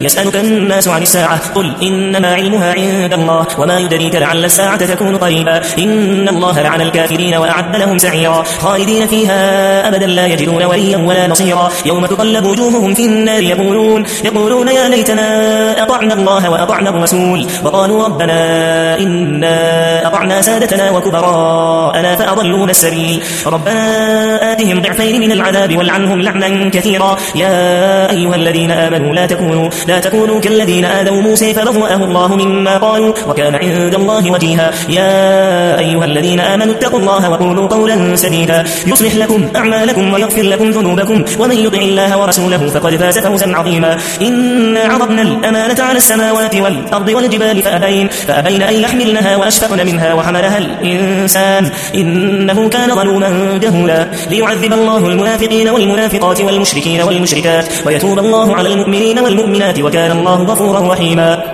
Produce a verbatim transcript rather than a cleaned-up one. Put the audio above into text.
يسألك الناس عن الساعة قل إنما علمها عند الله وما يدريك لعل الساعة تكون قريبا إن الله لعن الكافرين وأعد لهم سعيرا خالدين فيها أبدا لا يجدون وليا ولا نصيرا يوم تقلب وجوههم في النار يقولون يقولون يا ليتنا أطعنا الله وأطعنا الرسول وقالوا ربنا إنا أطعنا سادتنا وكبراءنا فأضلونا السبيل ربنا آتهم ضعفين من العذاب والعنهم لعنا كثيرا يا أيها الذين آمنوا لا تكونوا لا تكونوا كالذين آذوا موسى فبرأه الله مما قالوا وكان عند الله وجيها يا أيها الذين آمنوا اتقوا الله وقولوا قولا سديدا يصلح لكم أعمالكم ويغفر لكم ذنوبكم ومن يطع الله ورسوله فقد فاز فوزا عظيما إنا عرضنا الأمانة على السماوات والأرض والجبال فأبين, فأبين أن يحملنها وأشفقن منها وحملها الإنسان إنه كان ظلوما جهولا ليعذب الله المنافقين والمنافقات والمشركين والمشركات ويتوب الله على المؤمنين والمؤمنات وكان الله غفورا رحيما